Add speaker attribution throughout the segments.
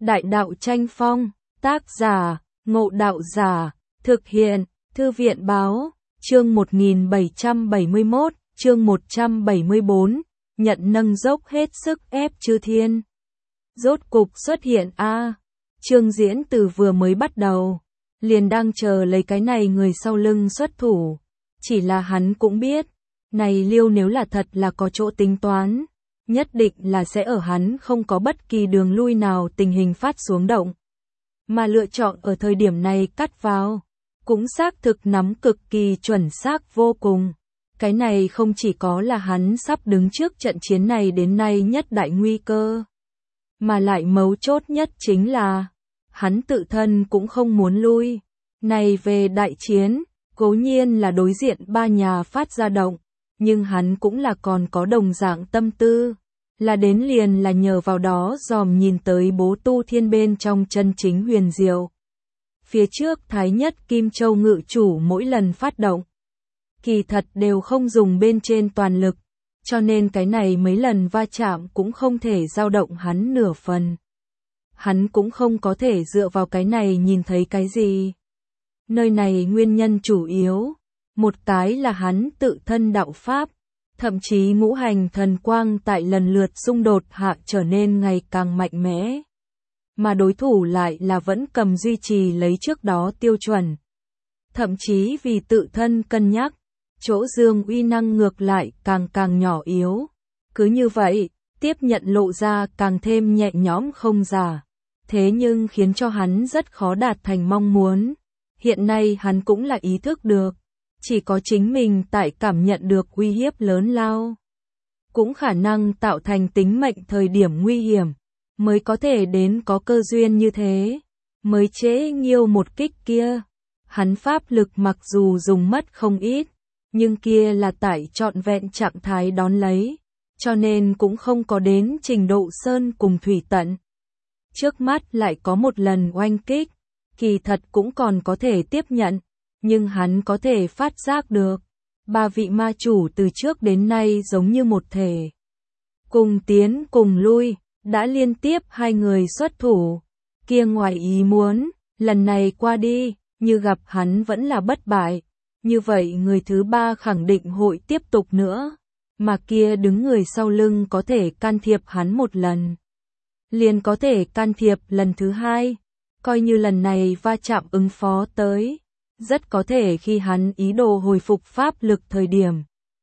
Speaker 1: Đại đạo tranh phong, tác giả, Ngộ Đạo Giả, thực hiện, Thư viện báo, chương 1771, chương 174, nhận nâng dốc hết sức ép chư thiên. Rốt cục xuất hiện a. Chương diễn từ vừa mới bắt đầu, liền đang chờ lấy cái này người sau lưng xuất thủ. Chỉ là hắn cũng biết, này Liêu nếu là thật là có chỗ tính toán, nhất định là sẽ ở hắn không có bất kỳ đường lui nào tình hình phát xuống động. Mà lựa chọn ở thời điểm này cắt vào, cũng xác thực nắm cực kỳ chuẩn xác vô cùng. Cái này không chỉ có là hắn sắp đứng trước trận chiến này đến nay nhất đại nguy cơ, mà lại mấu chốt nhất chính là, hắn tự thân cũng không muốn lui. Này về đại chiến, cố nhiên là đối diện ba nhà phát ra động, nhưng hắn cũng là còn có đồng dạng tâm tư, là đến liền là nhờ vào đó dòm nhìn tới bố tu thiên bên trong chân chính huyền diệu. Phía trước Thái Nhất Kim Châu ngự chủ mỗi lần phát động, kỳ thật đều không dùng bên trên toàn lực, cho nên cái này mấy lần va chạm cũng không thể dao động hắn nửa phần. Hắn cũng không có thể dựa vào cái này nhìn thấy cái gì. Nơi này nguyên nhân chủ yếu, một cái là hắn tự thân đạo pháp, thậm chí ngũ hành thần quang tại lần lượt xung đột hạ trở nên ngày càng mạnh mẽ. Mà đối thủ lại là vẫn cầm duy trì lấy trước đó tiêu chuẩn. Thậm chí vì tự thân cân nhắc, chỗ dương uy năng ngược lại càng nhỏ yếu. Cứ như vậy, tiếp nhận lộ ra càng thêm nhẹ nhõm không giả. Thế nhưng khiến cho hắn rất khó đạt thành mong muốn. Hiện nay hắn cũng là ý thức được, chỉ có chính mình tại cảm nhận được uy hiếp lớn lao, cũng khả năng tạo thành tính mệnh thời điểm nguy hiểm, mới có thể đến có cơ duyên như thế, mới chế nghiêu một kích kia. Hắn pháp lực mặc dù dùng mất không ít, nhưng kia là tại trọn vẹn trạng thái đón lấy, cho nên cũng không có đến trình độ sơn cùng thủy tận. Trước mắt lại có một lần oanh kích, kỳ thật cũng còn có thể tiếp nhận, nhưng hắn có thể phát giác được, ba vị ma chủ từ trước đến nay giống như một thể. Cùng tiến cùng lui, đã liên tiếp hai người xuất thủ, kia ngoài ý muốn, lần này qua đi, như gặp hắn vẫn là bất bại, như vậy người thứ ba khẳng định hội tiếp tục nữa, mà kia đứng người sau lưng có thể can thiệp hắn một lần, liền có thể can thiệp lần thứ hai, coi như lần này va chạm ứng phó tới, rất có thể khi hắn ý đồ hồi phục pháp lực thời điểm,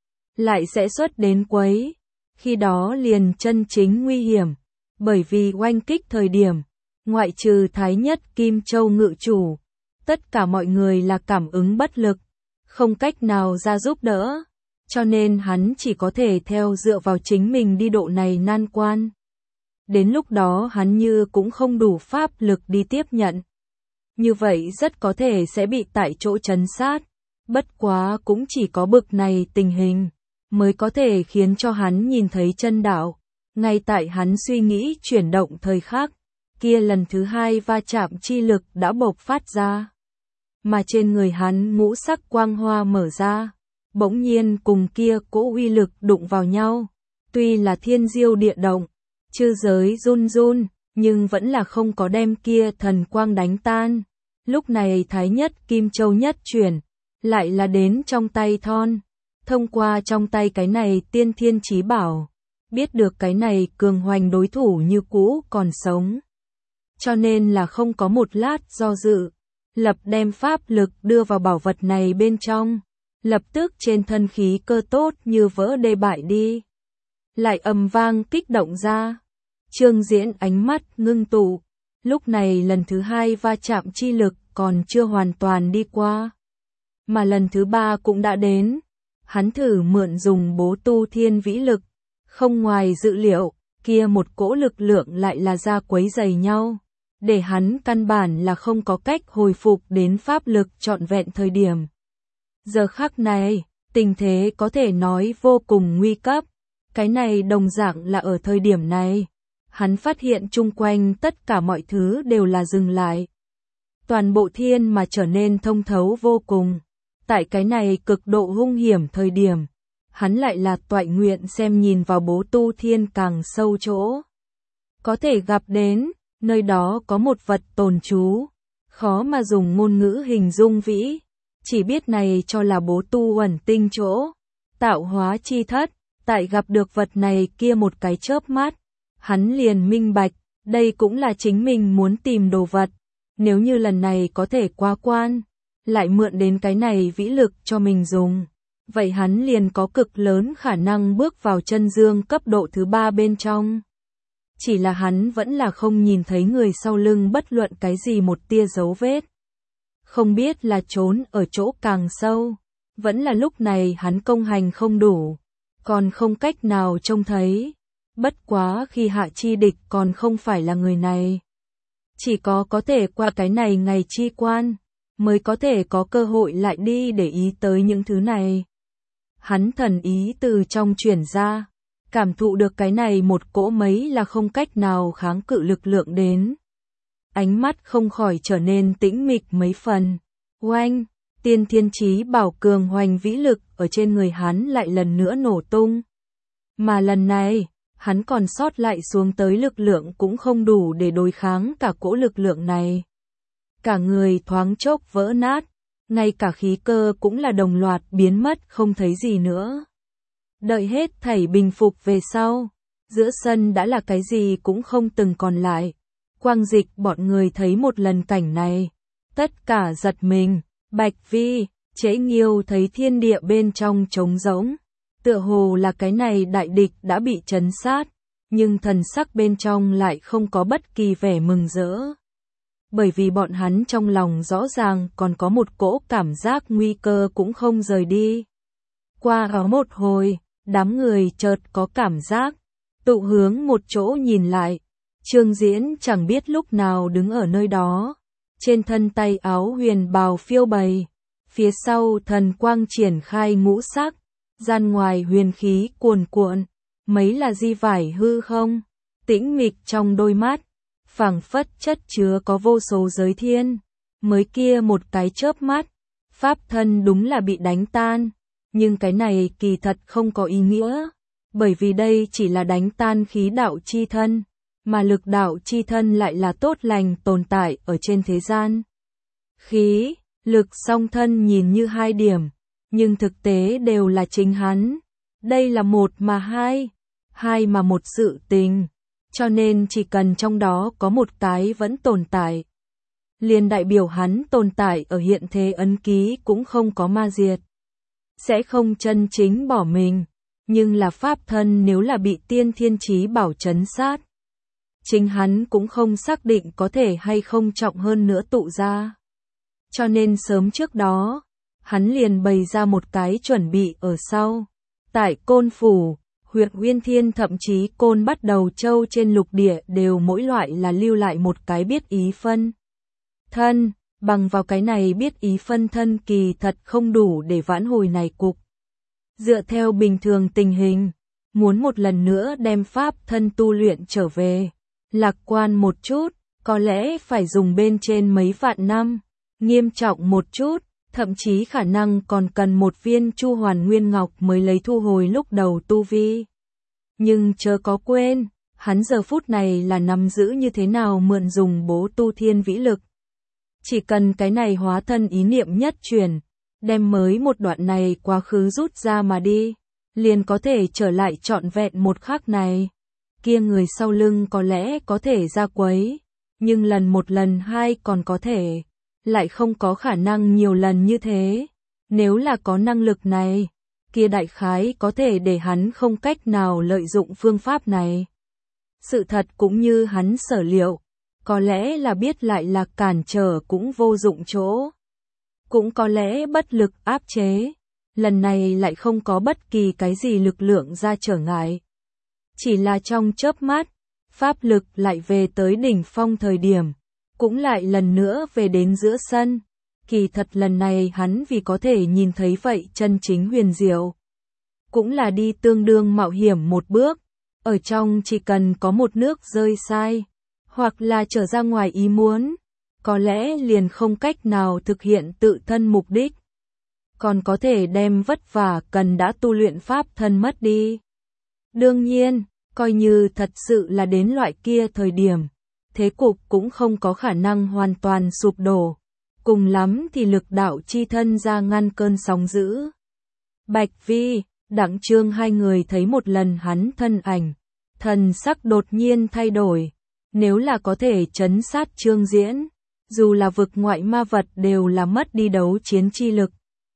Speaker 1: lại sẽ xuất đến quấy, khi đó liền chân chính nguy hiểm, bởi vì oanh kích thời điểm, ngoại trừ Thái Nhất Kim Châu ngự chủ, tất cả mọi người là cảm ứng bất lực, không cách nào ra giúp đỡ, cho nên hắn chỉ có thể theo dựa vào chính mình đi độ này nan quan. Đến lúc đó hắn như cũng không đủ pháp lực đi tiếp nhận. Như vậy rất có thể sẽ bị tại chỗ trấn sát, bất quá cũng chỉ có bực này tình hình, mới có thể khiến cho hắn nhìn thấy chân đạo. Ngay tại hắn suy nghĩ chuyển động thời khắc, kia lần thứ hai va chạm chi lực đã bộc phát ra. Mà trên người hắn ngũ sắc quang hoa mở ra, bỗng nhiên cùng kia cỗ uy lực đụng vào nhau. Tuy là thiên diêu địa động, chư giới run run, nhưng vẫn là không có đem kia thần quang đánh tan. Lúc này Thái Nhất Kim Châu nhất chuyển, lại là đến trong tay thon. Thông qua trong tay cái này tiên thiên chí bảo, biết được cái này cường hoành đối thủ như cũ còn sống. Cho nên là không có một lát do dự, lập đem pháp lực đưa vào bảo vật này bên trong, lập tức trên thân khí cơ tốt như vỡ đê bại đi. Lại ầm vang kích động ra, Chương Diễn ánh mắt ngưng tụ, lúc này lần thứ hai va chạm chi lực còn chưa hoàn toàn đi qua, mà lần thứ ba cũng đã đến. Hắn thử mượn dùng bố tu thiên vĩ lực, không ngoài dự liệu, kia một cỗ lực lượng lại là ra quấy rầy nhau, để hắn căn bản là không có cách hồi phục đến pháp lực trọn vẹn thời điểm. Giờ khắc này, tình thế có thể nói vô cùng nguy cấp, cái này đồng dạng là ở thời điểm này, hắn phát hiện chung quanh tất cả mọi thứ đều là dừng lại. Toàn bộ thiên mà trở nên thông thấu vô cùng. Tại cái này cực độ hung hiểm thời điểm, hắn lại là toại nguyện xem nhìn vào bố tu thiên càng sâu chỗ. Có thể gặp đến, nơi đó có một vật tồn trú, khó mà dùng ngôn ngữ hình dung vĩ, chỉ biết này cho là bố tu ẩn tinh chỗ, tạo hóa chi thất, tại gặp được vật này kia một cái chớp mắt, hắn liền minh bạch, đây cũng là chính mình muốn tìm đồ vật, nếu như lần này có thể qua quan, lại mượn đến cái này vĩ lực cho mình dùng, vậy hắn liền có cực lớn khả năng bước vào chân dương cấp độ thứ 3 bên trong. Chỉ là hắn vẫn là không nhìn thấy người sau lưng bất luận cái gì một tia dấu vết. Không biết là trốn ở chỗ càng sâu, vẫn là lúc này hắn công hành không đủ, còn không cách nào trông thấy. Bất quá khi hạ chi địch còn không phải là người này. Chỉ có thể qua cái này ngày chi quan, mới có thể có cơ hội lại đi để ý tới những thứ này. Hắn thần ý từ trong chuyển ra, cảm thụ được cái này một cỗ mấy là không cách nào kháng cự lực lượng đến. Ánh mắt không khỏi trở nên tĩnh mịch mấy phần. Oanh, tiên thiên chí bảo cường hoành vĩ lực ở trên người hắn lại lần nữa nổ tung. Mà lần này, hắn còn sót lại xuống tới lực lượng cũng không đủ để đối kháng cả cỗ lực lượng này. Cả người thoáng chốc vỡ nát, ngay cả khí cơ cũng là đồng loạt biến mất không thấy gì nữa. Đợi hết thảy bình phục về sau, giữa sân đã là cái gì cũng không từng còn lại. Quang Dịch bọn người thấy một lần cảnh này, tất cả giật mình. Bạch Vi, Trễ Nghiêu thấy thiên địa bên trong trống rỗng, tựa hồ là cái này đại địch đã bị trấn sát, nhưng thần sắc bên trong lại không có bất kỳ vẻ mừng rỡ. Bởi vì bọn hắn trong lòng rõ ràng còn có một cỗ cảm giác nguy cơ cũng không rời đi. Qua đó một hồi, đám người chợt có cảm giác, tụ hướng một chỗ nhìn lại. Trương Diễn chẳng biết lúc nào đứng ở nơi đó, trên thân tay áo huyền bào phiêu bày, phía sau thần quang triển khai ngũ sắc, gian ngoài huyền khí cuồn cuộn, mấy là di vải hư không, tĩnh mịch trong đôi mắt, phảng phất chất chứa có vô số giới thiên, mới kia một cái chớp mắt, pháp thân đúng là bị đánh tan, nhưng cái này kỳ thật không có ý nghĩa, bởi vì đây chỉ là đánh tan khí đạo chi thân, mà lực đạo chi thân lại là tốt lành tồn tại ở trên thế gian. Khí, lực song thân nhìn như hai điểm, nhưng thực tế đều là chính hắn. Đây là một mà hai, hai mà một sự tình, cho nên chỉ cần trong đó có một cái vẫn tồn tại, liền đại biểu hắn tồn tại ở hiện thế ấn ký cũng không có ma diệt. Sẽ không chân chính bỏ mình, nhưng là pháp thân nếu là bị tiên thiên chí bảo trấn sát. Chính hắn cũng không xác định có thể hay không trọng hơn nữa tụ ra. Cho nên sớm trước đó, hắn liền bày ra một cái chuẩn bị ở sau. Tại Côn Phủ, huyện Uyên Thiên thậm chí Côn Bắt Đầu Châu trên lục địa đều mỗi loại là lưu lại một cái biết ý phân thân, bằng vào cái này biết ý phân thân kỳ thật không đủ để vãn hồi này cục. Dựa theo bình thường tình hình, muốn một lần nữa đem pháp thân tu luyện trở về, lạc quan một chút, có lẽ phải dùng bên trên mấy vạn năm, nghiêm trọng một chút, thậm chí khả năng còn cần một viên Chu Hoàn Nguyên Ngọc mới lấy thu hồi lúc đầu tu vi. Nhưng chớ có quên, hắn giờ phút này là nắm giữ như thế nào mượn dùng bố tu thiên vĩ lực. Chỉ cần cái này hóa thân ý niệm nhất chuyển, đem mới một đoạn này quá khứ rút ra mà đi, liền có thể trở lại trọn vẹn một khắc này. Kia người sau lưng có lẽ có thể ra quấy, nhưng lần một lần hai còn có thể, lại không có khả năng nhiều lần như thế. Nếu là có năng lực này, kia đại khái có thể để hắn không cách nào lợi dụng phương pháp này. Sự thật cũng như hắn sở liệu, có lẽ là biết lại là cản trở cũng vô dụng chỗ. Cũng có lẽ bất lực áp chế, lần này lại không có bất kỳ cái gì lực lượng ra trở ngại. Chỉ là trong chớp mắt, pháp lực lại về tới đỉnh phong thời điểm, cũng lại lần nữa về đến giữa sân. Kỳ thật lần này hắn vì có thể nhìn thấy vậy chân chính huyền diệu, cũng là đi tương đương mạo hiểm một bước, ở trong chỉ cần có một nước rơi sai, hoặc là trở ra ngoài ý muốn, có lẽ liền không cách nào thực hiện tự thân mục đích, còn có thể đem vất vả cần đã tu luyện pháp thân mất đi. Đương nhiên, coi như thật sự là đến loại kia thời điểm, thế cục cũng không có khả năng hoàn toàn sụp đổ. Cùng lắm thì lực đạo chi thân ra ngăn cơn sóng dữ. Bạch Vi, Đặng Trương hai người thấy một lần hắn thân ảnh, thần sắc đột nhiên thay đổi. Nếu là có thể trấn sát Trương Diễn, dù là vực ngoại ma vật đều là mất đi đấu chiến chi lực.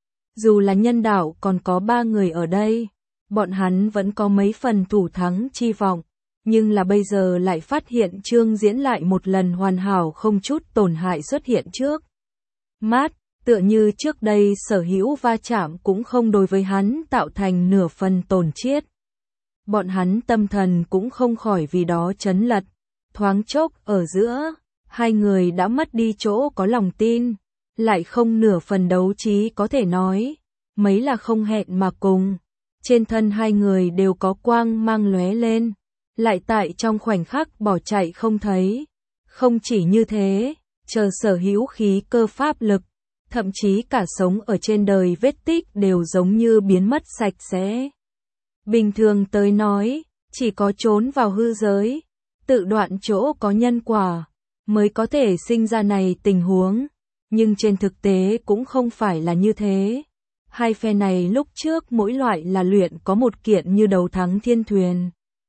Speaker 1: Dù là nhân đạo còn có 3 người ở đây, bọn hắn vẫn có mấy phần thủ thắng chi vọng, nhưng là bây giờ lại phát hiện Trương Diễn lại một lần hoàn hảo không chút tổn hại xuất hiện trước mắt, tựa như trước đây sở hữu va chạm cũng không đối với hắn tạo thành nửa phần tổn chiết. Bọn hắn tâm thần cũng không khỏi vì đó chấn lật, thoáng chốc ở giữa, hai người đã mất đi chỗ có lòng tin, lại không nửa phần đấu trí có thể nói, mấy là không hẹn mà cùng. Trên thân hai người đều có quang mang lóe lên, lại tại trong khoảnh khắc bỏ chạy không thấy. Không chỉ như thế, chờ sở hữu khí cơ pháp lực, thậm chí cả sống ở trên đời vết tích đều giống như biến mất sạch sẽ. Bình thường tới nói, chỉ có trốn vào hư giới, tự đoạn chỗ có nhân quả, mới có thể sinh ra này tình huống, nhưng trên thực tế cũng không phải là như thế. Hai phe này lúc trước mỗi loại là luyện có một kiện như đấu thắng thiên thuyền,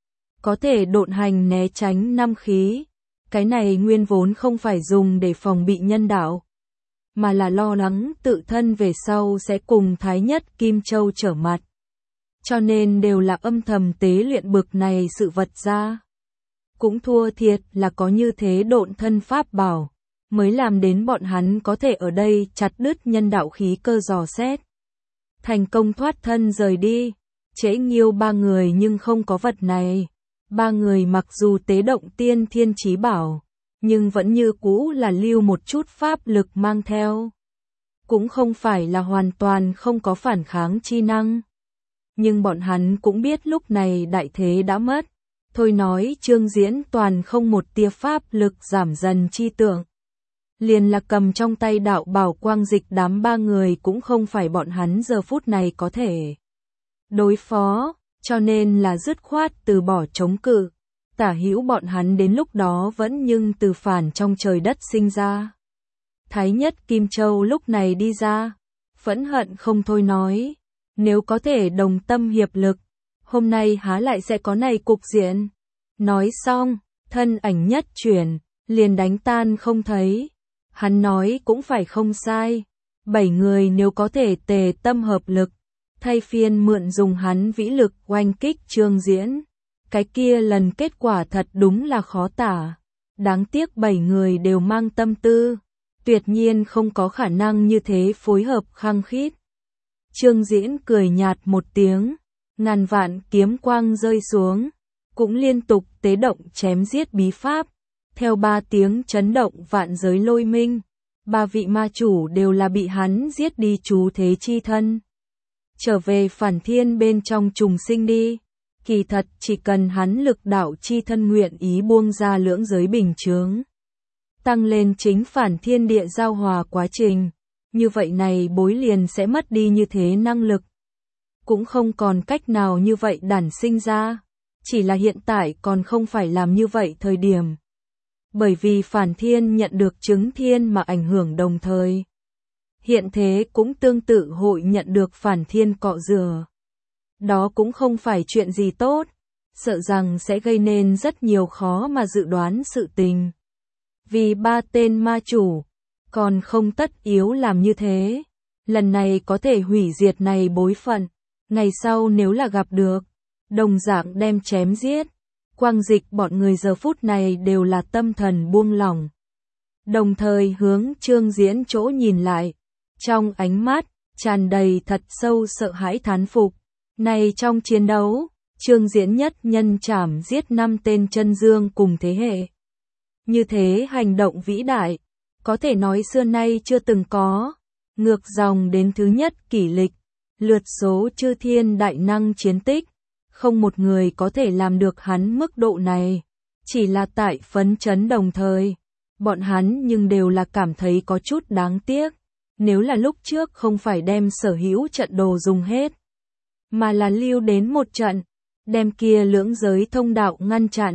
Speaker 1: có thể độn hành né tránh năm khí. Cái này nguyên vốn không phải dùng để phòng bị nhân đạo, mà là lo lắng tự thân về sau sẽ cùng Thái Nhất Kim Châu trở mặt. Cho nên đều là âm thầm tế luyện bực này sự vật ra. Cũng thua thiệt là có như thế độn thân pháp bảo, mới làm đến bọn hắn có thể ở đây chặt đứt nhân đạo khí cơ dò xét. Thành công thoát thân rời đi, Trễ Nghiêu 3 người nhưng không có vật này. 3 người mặc dù tế động tiên thiên chí bảo, nhưng vẫn như cũ là lưu một chút pháp lực mang theo. Cũng không phải là hoàn toàn không có phản kháng chi năng. Nhưng bọn hắn cũng biết lúc này đại thế đã mất. Thôi nói Trương Diễn toàn không một tia pháp lực giảm dần chi tưởng. Liền là cầm trong tay đạo bảo quang dịch đám 3 người cũng không phải bọn hắn giờ phút này có thể đối phó. Cho nên là dứt khoát từ bỏ chống cự. Tả hữu bọn hắn đến lúc đó vẫn nhưng từ phản trong trời đất sinh ra. Thái Nhất Kim Châu lúc này đi ra, phẫn hận không thôi nói, nếu có thể đồng tâm hiệp lực, hôm nay há lại sẽ có này cục diện. Nói xong, thân ảnh nhất chuyển, liền đánh tan không thấy. Hắn nói cũng phải không sai, 7 người nếu có thể tề tâm hợp lực, thay phiên mượn dùng hắn vĩ lực oanh kích Trương Diễn. Cái kia lần kết quả thật đúng là khó tả. Đáng tiếc 7 người đều mang tâm tư, tuyệt nhiên không có khả năng như thế phối hợp khăng khít. Trương Diễn cười nhạt một tiếng, ngàn vạn kiếm quang rơi xuống, cũng liên tục tế động chém giết bí pháp. Theo 3 tiếng chấn động vạn giới lôi minh, 3 vị ma chủ đều là bị hắn giết đi chú thế chi thân. Trở về phản thiên bên trong trùng sinh đi. Kỳ thật chỉ cần hắn lực đạo chi thân nguyện ý buông ra lưỡng giới bình chướng, tăng lên chính phản thiên địa giao hòa quá trình, như vậy này bối liền sẽ mất đi như thế năng lực. Cũng không còn cách nào như vậy đản sinh ra, chỉ là hiện tại còn không phải làm như vậy thời điểm. Bởi vì phản thiên nhận được chứng thiên mà ảnh hưởng đồng thời. Hiện thế cũng tương tự hội nhận được phản thiên cọ rửa. Đó cũng không phải chuyện gì tốt, sợ rằng sẽ gây nên rất nhiều khó mà dự đoán sự tình. Vì 3 tên ma chủ, còn không tất yếu làm như thế. Lần này có thể hủy diệt này bối phận, ngày sau nếu là gặp được, đồng dạng đem chém giết. Quang dịch bọn người giờ phút này đều là tâm thần buông lỏng. Đồng thời hướng Trương Diễn chỗ nhìn lại, trong ánh mắt, tràn đầy thật sâu sợ hãi thán phục. Này trong chiến đấu, Trương Diễn nhất nhân chảm giết 5 tên chân dương cùng thế hệ. Như thế hành động vĩ đại, có thể nói xưa nay chưa từng có. Ngược dòng đến thứ nhất kỷ lịch, lượt số chư thiên đại năng chiến tích. Không một người có thể làm được hắn mức độ này. Chỉ là tại phấn chấn đồng thời, bọn hắn nhưng đều là cảm thấy có chút đáng tiếc. Nếu là lúc trước không phải đem sở hữu trận đồ dùng hết, mà là lưu đến một trận, đem kia lưỡng giới thông đạo ngăn chặn,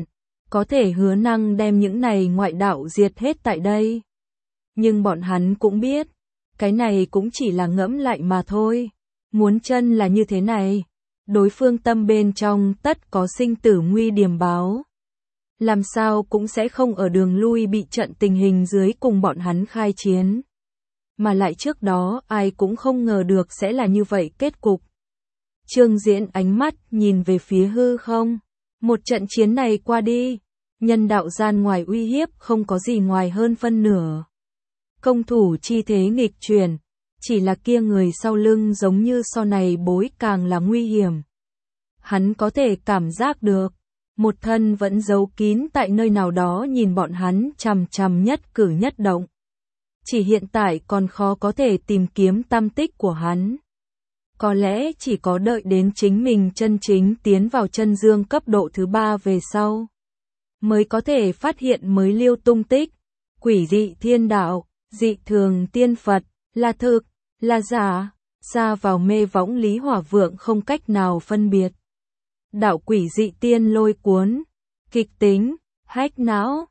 Speaker 1: có thể hứa năng đem những này ngoại đạo diệt hết tại đây. Nhưng bọn hắn cũng biết, cái này cũng chỉ là ngẫm lại mà thôi. Muốn chân là như thế này, đối phương tâm bên trong tất có sinh tử nguy điềm báo. Làm sao cũng sẽ không ở đường lui bị trận tình hình dưới cùng bọn hắn khai chiến. Mà lại trước đó ai cũng không ngờ được sẽ là như vậy kết cục. Trương Diễn ánh mắt nhìn về phía hư không. Một trận chiến này qua đi, nhân đạo gian ngoài uy hiếp không có gì ngoài hơn phân nửa. Công thủ chi thế nghịch chuyển, chỉ là kia người sau lưng giống như so này bối càng là nguy hiểm. Hắn có thể cảm giác được, một thân vẫn giấu kín tại nơi nào đó nhìn bọn hắn chằm chằm nhất cử nhất động. Chỉ hiện tại còn khó có thể tìm kiếm tăm tích của hắn. Có lẽ chỉ có đợi đến chính mình chân chính tiến vào chân dương cấp độ thứ 3 về sau, mới có thể phát hiện mới lưu tung tích. Quỷ dị thiên đạo, dị thường tiên Phật, là thực, là giả, xa vào mê võng Lý Hỏa Vượng không cách nào phân biệt. Đạo quỷ dị tiên lôi cuốn, kịch tính, hách não,